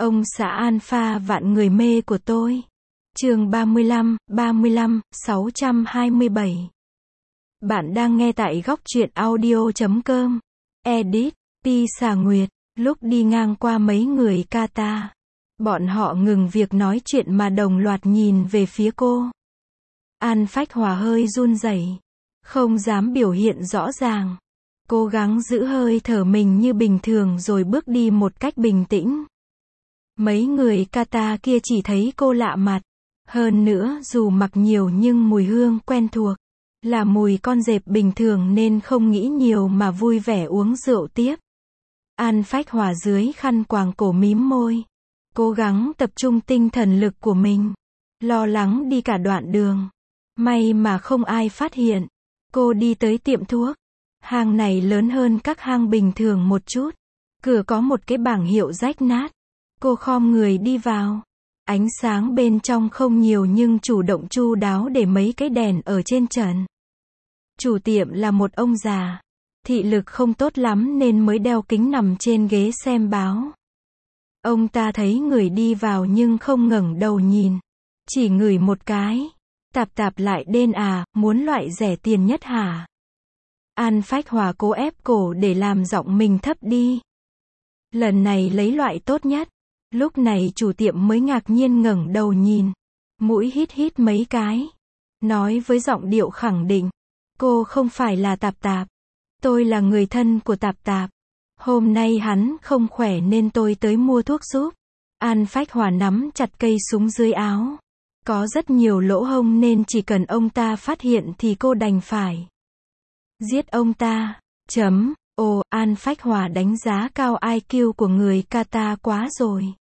Ông xã alpha vạn người mê của tôi. Chương 35, 627. Bạn đang nghe tại góc truyện audio.com. Edit, Pi Xà Nguyệt. Lúc đi ngang qua mấy người Qatar, bọn họ ngừng việc nói chuyện mà đồng loạt nhìn về phía cô. An Phách Hòa hơi run rẩy, không dám biểu hiện rõ ràng. Cố gắng giữ hơi thở mình như bình thường rồi bước đi một cách bình tĩnh. Mấy người Qatar kia chỉ thấy cô lạ mặt. Hơn nữa dù mặc nhiều nhưng mùi hương quen thuộc. Là mùi con dẹp bình thường nên không nghĩ nhiều mà vui vẻ uống rượu tiếp. An Phách Hòa dưới khăn quàng cổ mím môi. Cố gắng tập trung tinh thần lực của mình. Lo lắng đi cả đoạn đường. May mà không ai phát hiện. Cô đi tới tiệm thuốc. Hang này lớn hơn các hang bình thường một chút. Cửa có một cái bảng hiệu rách nát. Cô khom người đi vào. Ánh sáng bên trong không nhiều nhưng chủ động chu đáo để mấy cái đèn ở trên trần. Chủ tiệm là một ông già. Thị lực không tốt lắm nên mới đeo kính nằm trên ghế xem báo. Ông ta thấy người đi vào nhưng không ngẩng đầu nhìn. Chỉ ngửi một cái. Tạp lại đên à, muốn loại rẻ tiền nhất hả? An Phách Hòa cố ép cổ để làm giọng mình thấp đi. Lần này lấy loại tốt nhất. Lúc này chủ tiệm mới ngạc nhiên ngẩng đầu nhìn. Mũi hít mấy cái. Nói với giọng điệu khẳng định. Cô không phải là Tạp. Tôi là người thân của Tạp. Hôm nay hắn không khỏe nên tôi tới mua thuốc giúp. An Phách Hòa nắm chặt cây súng dưới áo. Có rất nhiều lỗ hổng nên chỉ cần ông ta phát hiện thì cô đành phải giết ông ta. An Phách Hòa đánh giá cao IQ của người Qatar quá rồi.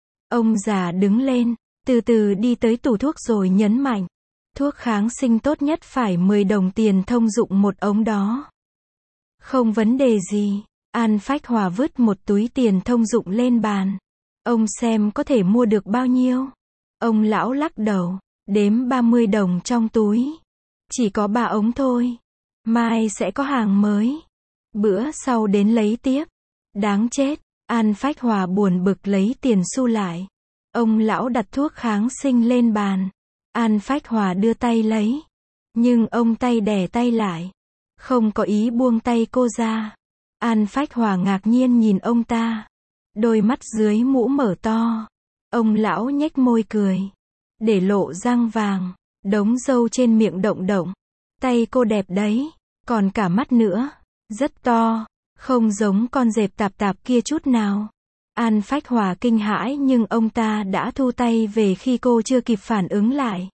Ông già đứng lên, từ từ đi tới tủ thuốc rồi nhấn mạnh. Thuốc kháng sinh tốt nhất phải 10 đồng tiền thông dụng một ống đó. Không vấn đề gì. An Phách Hòa vứt một túi tiền thông dụng lên bàn. Ông xem có thể mua được bao nhiêu. Ông lão lắc đầu, đếm 30 đồng trong túi. Chỉ có 3 ống thôi. Mai sẽ có hàng mới. Bữa sau đến lấy tiếp. Đáng chết. An Phách Hòa buồn bực lấy tiền xu lại. Ông lão đặt thuốc kháng sinh lên bàn. An Phách Hòa đưa tay lấy. Nhưng ông tay đè tay lại. Không có ý buông tay cô ra. An Phách Hòa ngạc nhiên nhìn ông ta. Đôi mắt dưới mũ mở to. Ông lão nhếch môi cười. Để lộ răng vàng. Đống râu trên miệng động. Tay cô đẹp đấy. Còn cả mắt nữa. Rất to. Không giống con dẹp Tạp kia chút nào. An Phách Hòa kinh hãi nhưng ông ta đã thu tay về khi cô chưa kịp phản ứng lại.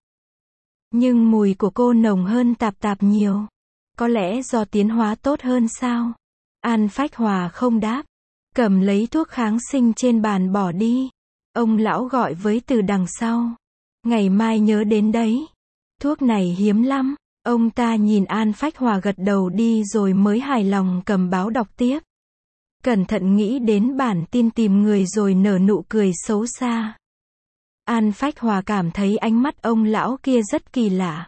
Nhưng mùi của cô nồng hơn Tạp nhiều. Có lẽ do tiến hóa tốt hơn sao? An Phách Hòa không đáp. Cầm lấy thuốc kháng sinh trên bàn bỏ đi. Ông lão gọi với từ đằng sau. Ngày mai nhớ đến đấy. Thuốc này hiếm lắm. Ông ta nhìn An Phách Hòa gật đầu đi rồi mới hài lòng cầm báo đọc tiếp. Cẩn thận nghĩ đến bản tin tìm người rồi nở nụ cười xấu xa. An Phách Hòa cảm thấy ánh mắt ông lão kia rất kỳ lạ.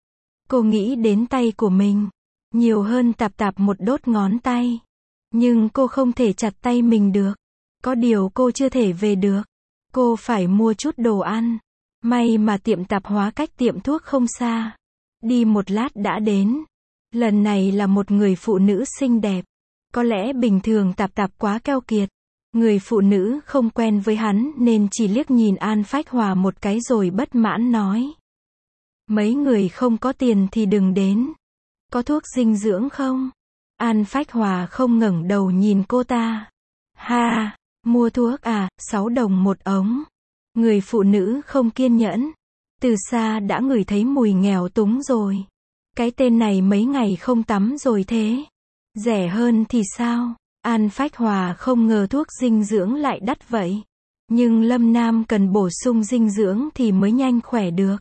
Cô nghĩ đến tay của mình. Nhiều hơn Tạp một đốt ngón tay. Nhưng cô không thể chặt tay mình được. Có điều cô chưa thể về được. Cô phải mua chút đồ ăn. May mà tiệm tạp hóa cách tiệm thuốc không xa. Đi một lát đã đến. Lần này là một người phụ nữ xinh đẹp. Có lẽ bình thường Tạp quá keo kiệt. Người phụ nữ không quen với hắn nên chỉ liếc nhìn An Phách Hòa một cái rồi bất mãn nói. Mấy người không có tiền thì đừng đến. Có thuốc dinh dưỡng không? An Phách Hòa không ngẩng đầu nhìn cô ta. Ha, mua thuốc à, 6 đồng một ống. Người phụ nữ không kiên nhẫn. Từ xa đã ngửi thấy mùi nghèo túng rồi. Cái tên này mấy ngày không tắm rồi thế. Rẻ hơn thì sao? An Phách Hòa không ngờ thuốc dinh dưỡng lại đắt vậy. Nhưng Lâm Nam cần bổ sung dinh dưỡng thì mới nhanh khỏe được.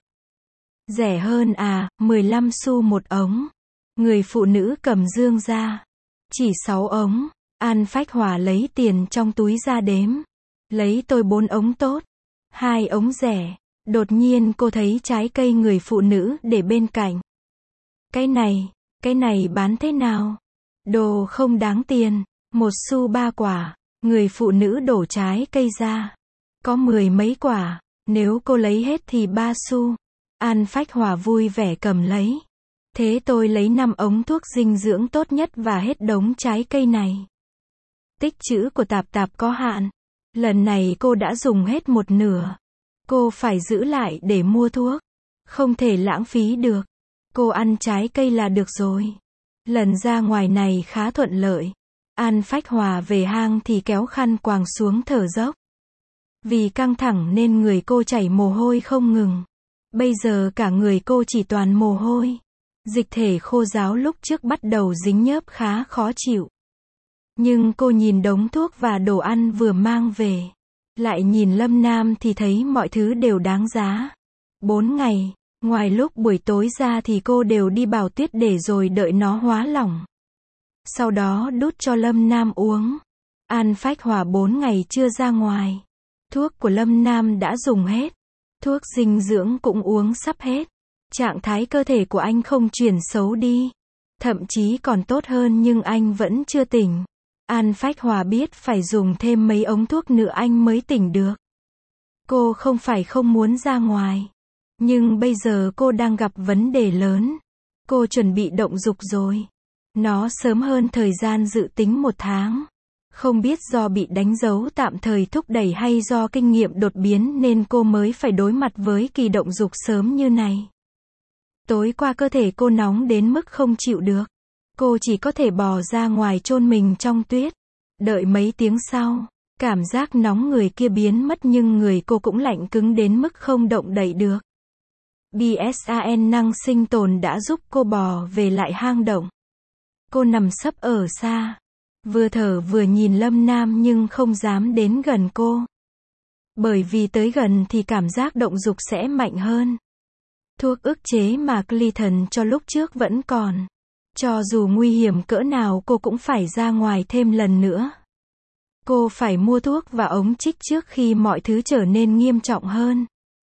Rẻ hơn à, 15 xu một ống. Người phụ nữ cầm dương ra. Chỉ 6 ống. An Phách Hòa lấy tiền trong túi ra đếm. Lấy tôi 4 ống tốt. 2 ống rẻ. Đột nhiên cô thấy trái cây người phụ nữ để bên cạnh. Cái này bán thế nào? Đồ không đáng tiền. 1 xu 3 quả. Người phụ nữ đổ trái cây ra. Có 10 mấy quả, nếu cô lấy hết thì 3 xu. An Phách Hòa vui vẻ cầm lấy. Thế tôi lấy 5 ống thuốc dinh dưỡng tốt nhất và hết đống trái cây này. Tích trữ của Tạp Tạp có hạn. Lần này cô đã dùng hết một nửa. Cô phải giữ lại để mua thuốc. Không thể lãng phí được. Cô ăn trái cây là được rồi. Lần ra ngoài này khá thuận lợi. An Phách Hòa về hang thì kéo khăn quàng xuống thở dốc. Vì căng thẳng nên người cô chảy mồ hôi không ngừng. Bây giờ cả người cô chỉ toàn mồ hôi. Dịch thể khô ráo lúc trước bắt đầu dính nhớp khá khó chịu. Nhưng cô nhìn đống thuốc và đồ ăn vừa mang về. Lại nhìn Lâm Nam thì thấy mọi thứ đều đáng giá. 4 ngày, ngoài lúc buổi tối ra thì cô đều đi bào tuyết để rồi đợi nó hóa lỏng. Sau đó đút cho Lâm Nam uống. An Phách Hòa 4 ngày chưa ra ngoài. Thuốc của Lâm Nam đã dùng hết. Thuốc dinh dưỡng cũng uống sắp hết. Trạng thái cơ thể của anh không chuyển xấu đi. Thậm chí còn tốt hơn nhưng anh vẫn chưa tỉnh. An Phách Hòa biết phải dùng thêm mấy ống thuốc nữa anh mới tỉnh được. Cô không phải không muốn ra ngoài. Nhưng bây giờ cô đang gặp vấn đề lớn. Cô chuẩn bị động dục rồi. Nó sớm hơn thời gian dự tính 1 tháng. Không biết do bị đánh dấu tạm thời thúc đẩy hay do kinh nghiệm đột biến nên cô mới phải đối mặt với kỳ động dục sớm như này. Tối qua cơ thể cô nóng đến mức không chịu được. Cô chỉ có thể bò ra ngoài chôn mình trong tuyết. Đợi mấy tiếng sau, cảm giác nóng người kia biến mất nhưng người cô cũng lạnh cứng đến mức không động đậy được. BSAN năng sinh tồn đã giúp cô bò về lại hang động. Cô nằm sấp ở xa. Vừa thở vừa nhìn Lâm Nam nhưng không dám đến gần cô. Bởi vì tới gần thì cảm giác động dục sẽ mạnh hơn. Thuốc ức chế mà Clayton cho lúc trước vẫn còn. Cho dù nguy hiểm cỡ nào cô cũng phải ra ngoài thêm lần nữa. Cô phải mua thuốc và ống trích trước khi mọi thứ trở nên nghiêm trọng hơn.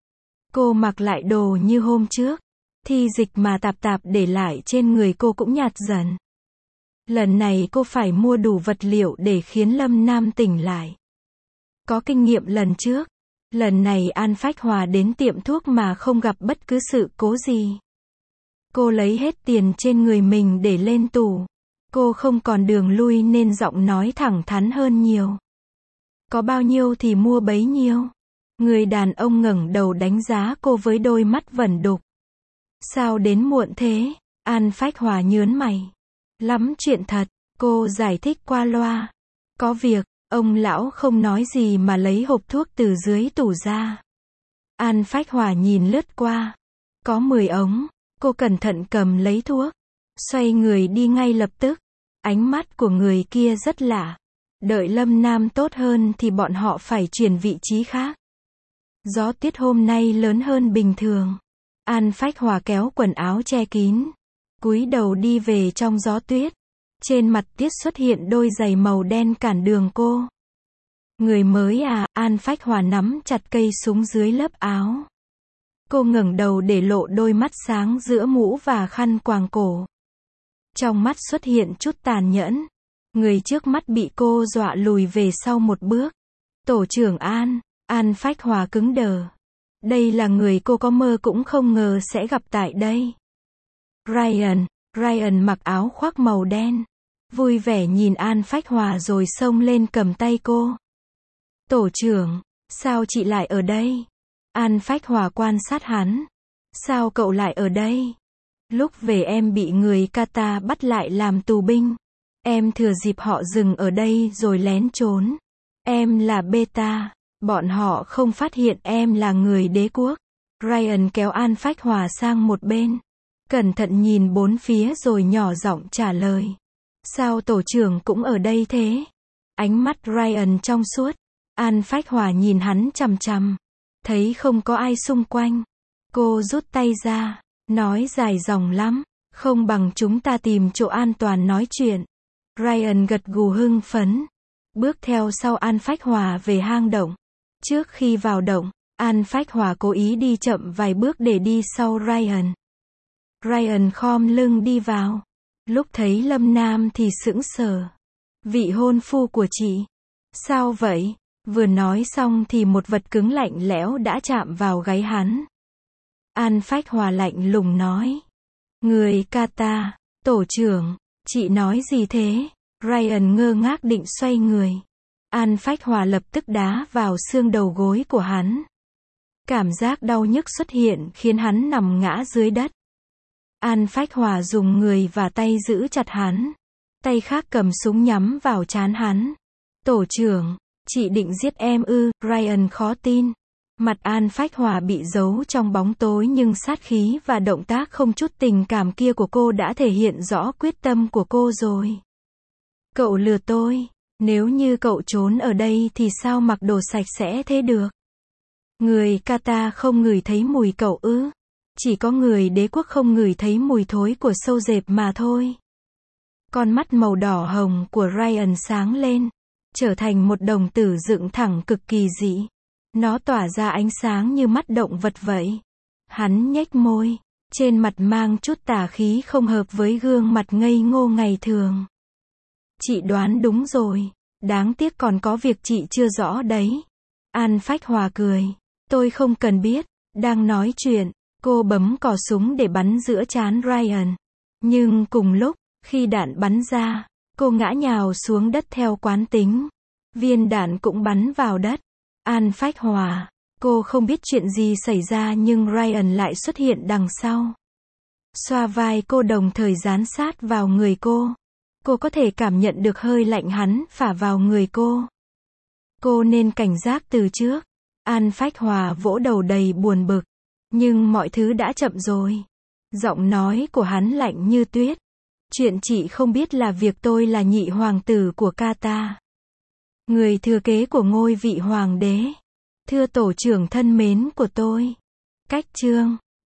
Cô mặc lại đồ như hôm trước. Thi dịch mà Tạp Tạp để lại trên người cô cũng nhạt dần. Lần này cô phải mua đủ vật liệu để khiến Lâm Nam tỉnh lại. Có kinh nghiệm lần trước. Lần này An Phách Hòa đến tiệm thuốc mà không gặp bất cứ sự cố gì. Cô lấy hết tiền trên người mình để lên tủ. Cô không còn đường lui nên giọng nói thẳng thắn hơn nhiều. Có bao nhiêu thì mua bấy nhiêu. Người đàn ông ngẩng đầu đánh giá cô với đôi mắt vẩn đục. Sao đến muộn thế? An Phách Hòa nhớn mày. Lắm chuyện thật, cô giải thích qua loa. Có việc, ông lão không nói gì mà lấy hộp thuốc từ dưới tủ ra. An Phách Hòa nhìn lướt qua. Có 10 ống, cô cẩn thận cầm lấy thuốc. Xoay người đi ngay lập tức. Ánh mắt của người kia rất lạ. Đợi Lâm Nam tốt hơn thì bọn họ phải chuyển vị trí khác. Gió tuyết hôm nay lớn hơn bình thường. An Phách Hòa kéo quần áo che kín. Cúi đầu đi về trong gió tuyết. Trên mặt tuyết xuất hiện đôi giày màu đen cản đường cô. Người mới à? An Phách Hòa nắm chặt cây súng dưới lớp áo. Cô ngẩng đầu để lộ đôi mắt sáng giữa mũ và khăn quàng cổ. Trong mắt xuất hiện chút tàn nhẫn. Người trước mắt bị cô dọa lùi về sau một bước. Tổ trưởng An. An Phách Hòa cứng đờ. Đây là người cô có mơ cũng không ngờ sẽ gặp tại đây. Ryan mặc áo khoác màu đen. Vui vẻ nhìn An Phách Hòa rồi xông lên cầm tay cô. Tổ trưởng, sao chị lại ở đây? An Phách Hòa quan sát hắn. Sao cậu lại ở đây? Lúc về em bị người Qatar bắt lại làm tù binh. Em thừa dịp họ dừng ở đây rồi lén trốn. Em là Beta. Bọn họ không phát hiện em là người đế quốc. Ryan kéo An Phách Hòa sang một bên. Cẩn thận nhìn bốn phía rồi nhỏ giọng trả lời. Sao tổ trưởng cũng ở đây thế? Ánh mắt Ryan trong suốt. An Phách Hòa nhìn hắn chằm chằm. Thấy không có ai xung quanh. Cô rút tay ra. Nói dài dòng lắm. Không bằng chúng ta tìm chỗ an toàn nói chuyện. Ryan gật gù hưng phấn. Bước theo sau An Phách Hòa về hang động. Trước khi vào động, An Phách Hòa cố ý đi chậm vài bước để đi sau Ryan. Ryan khom lưng đi vào. Lúc thấy Lâm Nam thì sững sờ. Vị hôn phu của chị. Sao vậy? Vừa nói xong thì một vật cứng lạnh lẽo đã chạm vào gáy hắn. An Phách Hòa lạnh lùng nói. Người Kata, tổ trưởng, chị nói gì thế? Ryan ngơ ngác định xoay người. An Phách Hòa lập tức đá vào xương đầu gối của hắn. Cảm giác đau nhức xuất hiện khiến hắn nằm ngã dưới đất. An Phách Hòa dùng người và tay giữ chặt hắn. Tay khác cầm súng nhắm vào trán hắn. Tổ trưởng, chị định giết em ư? Ryan khó tin. Mặt An Phách Hòa bị giấu trong bóng tối nhưng sát khí và động tác không chút tình cảm kia của cô đã thể hiện rõ quyết tâm của cô rồi. Cậu lừa tôi. Nếu như cậu trốn ở đây thì sao mặc đồ sạch sẽ thế được? Người Kata không ngửi thấy mùi cậu ư? Chỉ có người đế quốc không ngửi thấy mùi thối của sâu dẹp mà thôi. Con mắt màu đỏ hồng của Ryan sáng lên, trở thành một đồng tử dựng thẳng cực kỳ dị. Nó tỏa ra ánh sáng như mắt động vật vậy. Hắn nhếch môi, trên mặt mang chút tà khí không hợp với gương mặt ngây ngô ngày thường. Chị đoán đúng rồi, đáng tiếc còn có việc chị chưa rõ đấy. An Phách Hòa cười. Tôi không cần biết. Đang nói chuyện, cô bấm cò súng để bắn giữa trán Ryan. Nhưng cùng lúc, khi đạn bắn ra, cô ngã nhào xuống đất theo quán tính. Viên đạn cũng bắn vào đất. An Phách Hòa, cô không biết chuyện gì xảy ra nhưng Ryan lại xuất hiện đằng sau. Xoa vai cô đồng thời dán sát vào người cô. Cô có thể cảm nhận được hơi lạnh hắn phả vào người cô. Cô nên cảnh giác từ trước. An Phách Hòa vỗ đầu đầy buồn bực. Nhưng mọi thứ đã chậm rồi. Giọng nói của hắn lạnh như tuyết. Chuyện chị không biết là việc tôi là nhị hoàng tử của Kata. Người thừa kế của ngôi vị hoàng đế. Thưa tổ trưởng thân mến của tôi. Cách chương